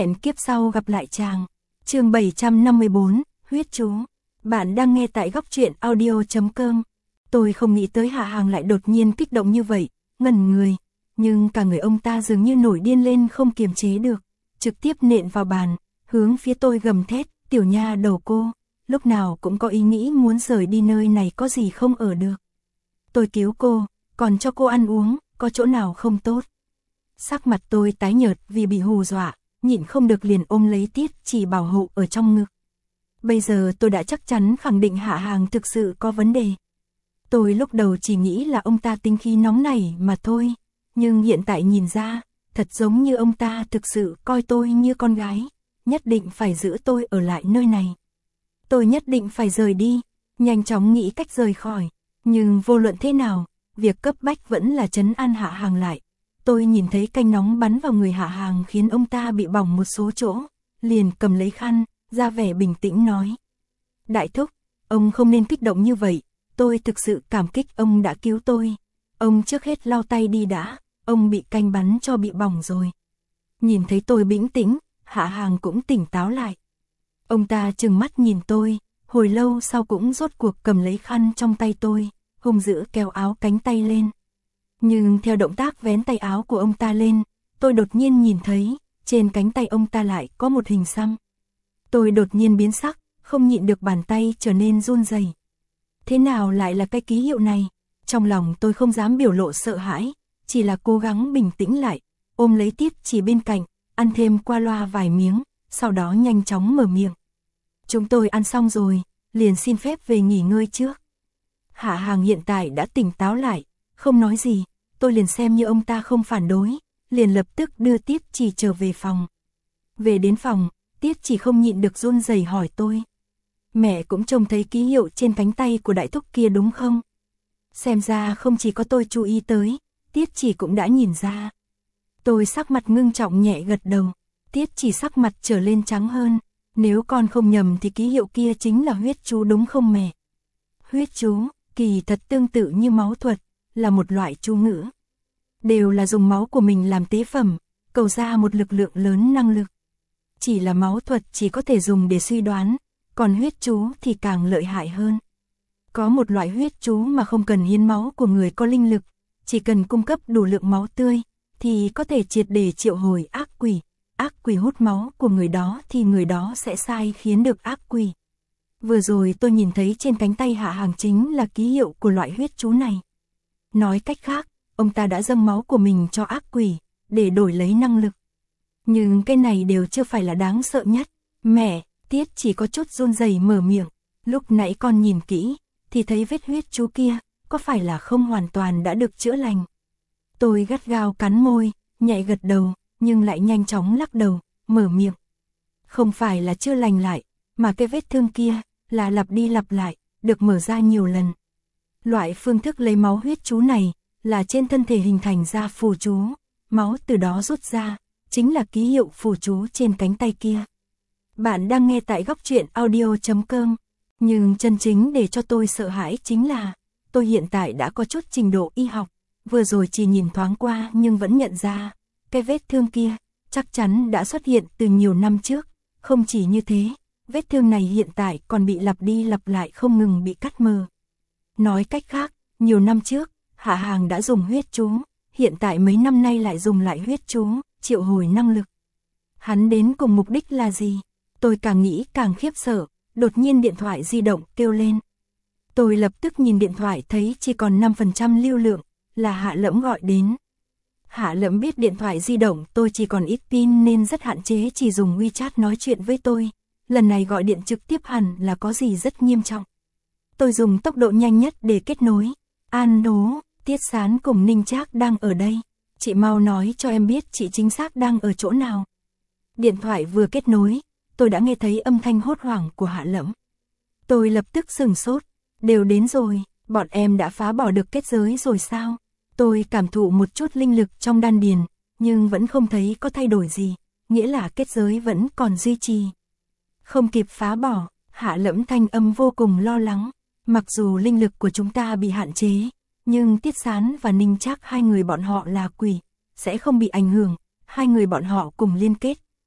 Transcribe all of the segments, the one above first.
Hẹn kiếp sau gặp lại chàng. Chương 754, huyết chú. Bạn đang nghe tại góc truyện audio.com. Tôi không nghĩ tới Hạ Hàng lại đột nhiên kích động như vậy, ngẩn người, nhưng cả người ông ta dường như nổi điên lên không kiềm chế được, trực tiếp nện vào bàn, hướng phía tôi gầm thét, tiểu nha đầu cô, lúc nào cũng có ý nghĩ muốn rời đi nơi này có gì không ở được. Tôi cứu cô, còn cho cô ăn uống, có chỗ nào không tốt. Sắc mặt tôi tái nhợt vì bị hù dọa, nhịn không được liền ôm lấy Tiết Chỉ bảo hộ ở trong ngực. Bây giờ tôi đã chắc chắn khẳng định Hạ Hàng thực sự có vấn đề. Tôi lúc đầu chỉ nghĩ là ông ta tính khí nóng nảy mà thôi, nhưng hiện tại nhìn ra, thật giống như ông ta thực sự coi tôi như con gái, nhất định phải giữ tôi ở lại nơi này. Tôi nhất định phải rời đi, nhanh chóng nghĩ cách rời khỏi, nhưng vô luận thế nào, việc cấp bách vẫn là trấn an Hạ Hàng lại. Tôi nhìn thấy canh nóng bắn vào người Hạ Hàng khiến ông ta bị bỏng một số chỗ, liền cầm lấy khăn, ra vẻ bình tĩnh nói. Đại thúc, ông không nên kích động như vậy, tôi thực sự cảm kích ông đã cứu tôi. Ông trước hết lau tay đi đã, ông bị canh bắn cho bị bỏng rồi. Nhìn thấy tôi bình tĩnh, Hạ Hàng cũng tỉnh táo lại. Ông ta trừng mắt nhìn tôi, hồi lâu sau cũng rốt cuộc cầm lấy khăn trong tay tôi, hung dữ kéo áo cánh tay lên. Nhưng theo động tác vén tay áo của ông ta lên, tôi đột nhiên nhìn thấy, trên cánh tay ông ta lại có một hình xăm. Tôi đột nhiên biến sắc, không nhịn được bàn tay trở nên run rẩy. Thế nào lại là cái ký hiệu này? Trong lòng tôi không dám biểu lộ sợ hãi, chỉ là cố gắng bình tĩnh lại, ôm lấy Tiết Chỉ bên cạnh, ăn thêm qua loa vài miếng, sau đó nhanh chóng mở miệng. Chúng tôi ăn xong rồi, liền xin phép về nghỉ ngơi trước. Hạ Hàng hiện tại đã tỉnh táo lại, không nói gì, tôi liền xem như ông ta không phản đối, liền lập tức đưa Tiết Chỉ trở về phòng. Về đến phòng, Tiết Chỉ không nhịn được run rẩy hỏi tôi. Mẹ cũng trông thấy ký hiệu trên cánh tay của đại thúc kia đúng không? Xem ra không chỉ có tôi chú ý tới, Tiết Chỉ cũng đã nhìn ra. Tôi sắc mặt ngưng trọng nhẹ gật đầu, Tiết Chỉ sắc mặt trở lên trắng hơn. Nếu con không nhầm thì ký hiệu kia chính là huyết chú đúng không mẹ? Huyết chú, kỳ thật tương tự như máu thuật, là một loại chú ngữ. Đều là dùng máu của mình làm tế phẩm, cầu ra một lực lượng lớn năng lực. Chỉ là máu thuật chỉ có thể dùng để suy đoán, còn huyết chú thì càng lợi hại hơn. Có một loại huyết chú mà không cần hiến máu của người có linh lực, chỉ cần cung cấp đủ lượng máu tươi, thì có thể triệt để triệu hồi ác quỷ. Ác quỷ hút máu của người đó thì người đó sẽ sai khiến được ác quỷ. Vừa rồi tôi nhìn thấy trên cánh tay Hạ Hàng chính là ký hiệu của loại huyết chú này. Nói cách khác, ông ta đã dâng máu của mình cho ác quỷ, để đổi lấy năng lực. Nhưng cái này đều chưa phải là đáng sợ nhất. Mẹ, Tiết Chỉ có chút run rẩy mở miệng. Lúc nãy con nhìn kỹ, thì thấy vết huyết chú kia, có phải là không hoàn toàn đã được chữa lành? Tôi gắt gao cắn môi, nhẹ gật đầu, nhưng lại nhanh chóng lắc đầu, mở miệng. Không phải là chưa lành lại, mà cái vết thương kia, là lặp đi lặp lại, được mở ra nhiều lần. Loại phương thức lấy máu huyết chú này, là trên thân thể hình thành ra phù chú, máu từ đó rút ra, chính là ký hiệu phù chú trên cánh tay kia. Bạn đang nghe tại góc truyện audio.com, nhưng chân chính để cho tôi sợ hãi chính là, tôi hiện tại đã có chút trình độ y học, vừa rồi chỉ nhìn thoáng qua nhưng vẫn nhận ra, cái vết thương kia, chắc chắn đã xuất hiện từ nhiều năm trước, không chỉ như thế, vết thương này hiện tại còn bị lặp đi lặp lại không ngừng bị cắt mờ. Nói cách khác, nhiều năm trước, Hạ Hàng đã dùng huyết chú, hiện tại mấy năm nay lại dùng lại huyết chú, triệu hồi năng lực. Hắn đến cùng mục đích là gì? Tôi càng nghĩ càng khiếp sợ, đột nhiên điện thoại di động kêu lên. Tôi lập tức nhìn điện thoại thấy chỉ còn 5% lưu lượng, là Hạ Lẫm gọi đến. Hạ Lẫm biết điện thoại di động tôi chỉ còn ít pin nên rất hạn chế chỉ dùng WeChat nói chuyện với tôi. Lần này gọi điện trực tiếp hẳn là có gì rất nghiêm trọng. Tôi dùng tốc độ nhanh nhất để kết nối. An nố, Tiết Sán cùng Ninh Trác đang ở đây. Chị mau nói cho em biết chị chính xác đang ở chỗ nào. Điện thoại vừa kết nối, tôi đã nghe thấy âm thanh hốt hoảng của Hạ Lẫm. Tôi lập tức sửng sốt. Đều đến rồi, bọn em đã phá bỏ được kết giới rồi sao? Tôi cảm thụ một chút linh lực trong đan điền, nhưng vẫn không thấy có thay đổi gì, nghĩa là kết giới vẫn còn duy trì. Không kịp phá bỏ, Hạ Lẫm thanh âm vô cùng lo lắng. Mặc dù linh lực của chúng ta bị hạn chế, nhưng Tiết Sán và Ninh Trác hai người bọn họ là quỷ, sẽ không bị ảnh hưởng. Hai người bọn họ cùng liên kết,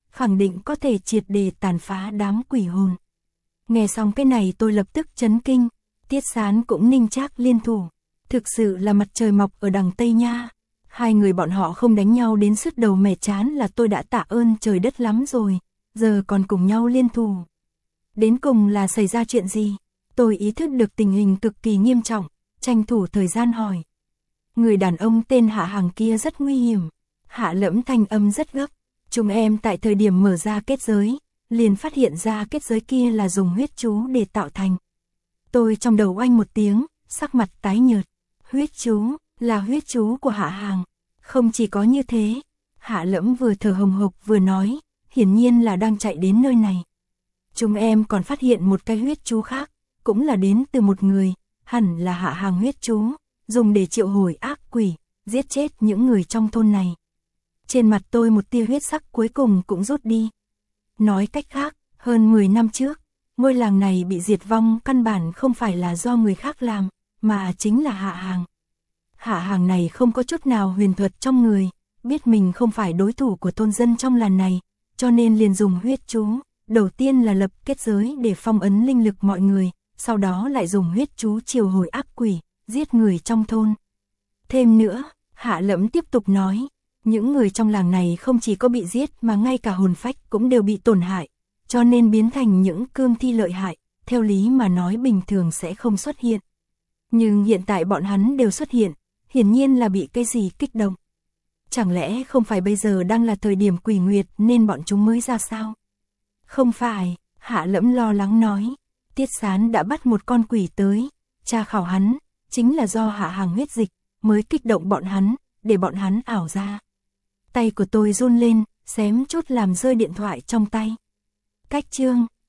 khẳng định có thể triệt để tàn phá đám quỷ hồn. Nghe xong cái này tôi lập tức chấn kinh, Tiết Sán cũng Ninh Trác liên thủ. Thực sự là mặt trời mọc ở đằng Tây nha. Hai người bọn họ không đánh nhau đến sứt đầu mẻ chán là tôi đã tạ ơn trời đất lắm rồi, giờ còn cùng nhau liên thủ. Đến cùng là xảy ra chuyện gì? Tôi ý thức được tình hình cực kỳ nghiêm trọng, tranh thủ thời gian hỏi. Người đàn ông tên Hạ Hàng kia rất nguy hiểm. Hạ Lẫm thanh âm rất gấp. Chúng em tại thời điểm mở ra kết giới, liền phát hiện ra kết giới kia là dùng huyết chú để tạo thành. Tôi trong đầu oanh một tiếng, sắc mặt tái nhợt. Huyết chú, là huyết chú của Hạ Hàng. Không chỉ có như thế, Hạ Lẫm vừa thở hồng hộc vừa nói, hiển nhiên là đang chạy đến nơi này. Chúng em còn phát hiện một cái huyết chú khác, cũng là đến từ một người, hẳn là Hạ Hàng huyết chú, dùng để triệu hồi ác quỷ, giết chết những người trong thôn này. Trên mặt tôi một tia huyết sắc cuối cùng cũng rút đi. Nói cách khác, hơn 10 năm trước, ngôi làng này bị diệt vong căn bản không phải là do người khác làm, mà chính là Hạ Hàng. Hạ Hàng này không có chút nào huyền thuật trong người, biết mình không phải đối thủ của thôn dân trong làng này, cho nên liền dùng huyết chú, đầu tiên là lập kết giới để phong ấn linh lực mọi người, sau đó lại dùng huyết chú triệu hồi ác quỷ, giết người trong thôn. Thêm nữa, Hạ Lẫm tiếp tục nói, những người trong làng này không chỉ có bị giết mà ngay cả hồn phách cũng đều bị tổn hại, cho nên biến thành những cương thi lợi hại, theo lý mà nói bình thường sẽ không xuất hiện. Nhưng hiện tại bọn hắn đều xuất hiện, hiển nhiên là bị cái gì kích động. Chẳng lẽ không phải bây giờ đang là thời điểm quỷ nguyệt nên bọn chúng mới ra sao? Không phải, Hạ Lẫm lo lắng nói, Tiết Sán đã bắt một con quỷ tới, tra khảo hắn, chính là do Hạ Hàng huyết dịch, mới kích động bọn hắn, để bọn hắn ảo ra. Tay của tôi run lên, xém chút làm rơi điện thoại trong tay. Cách chương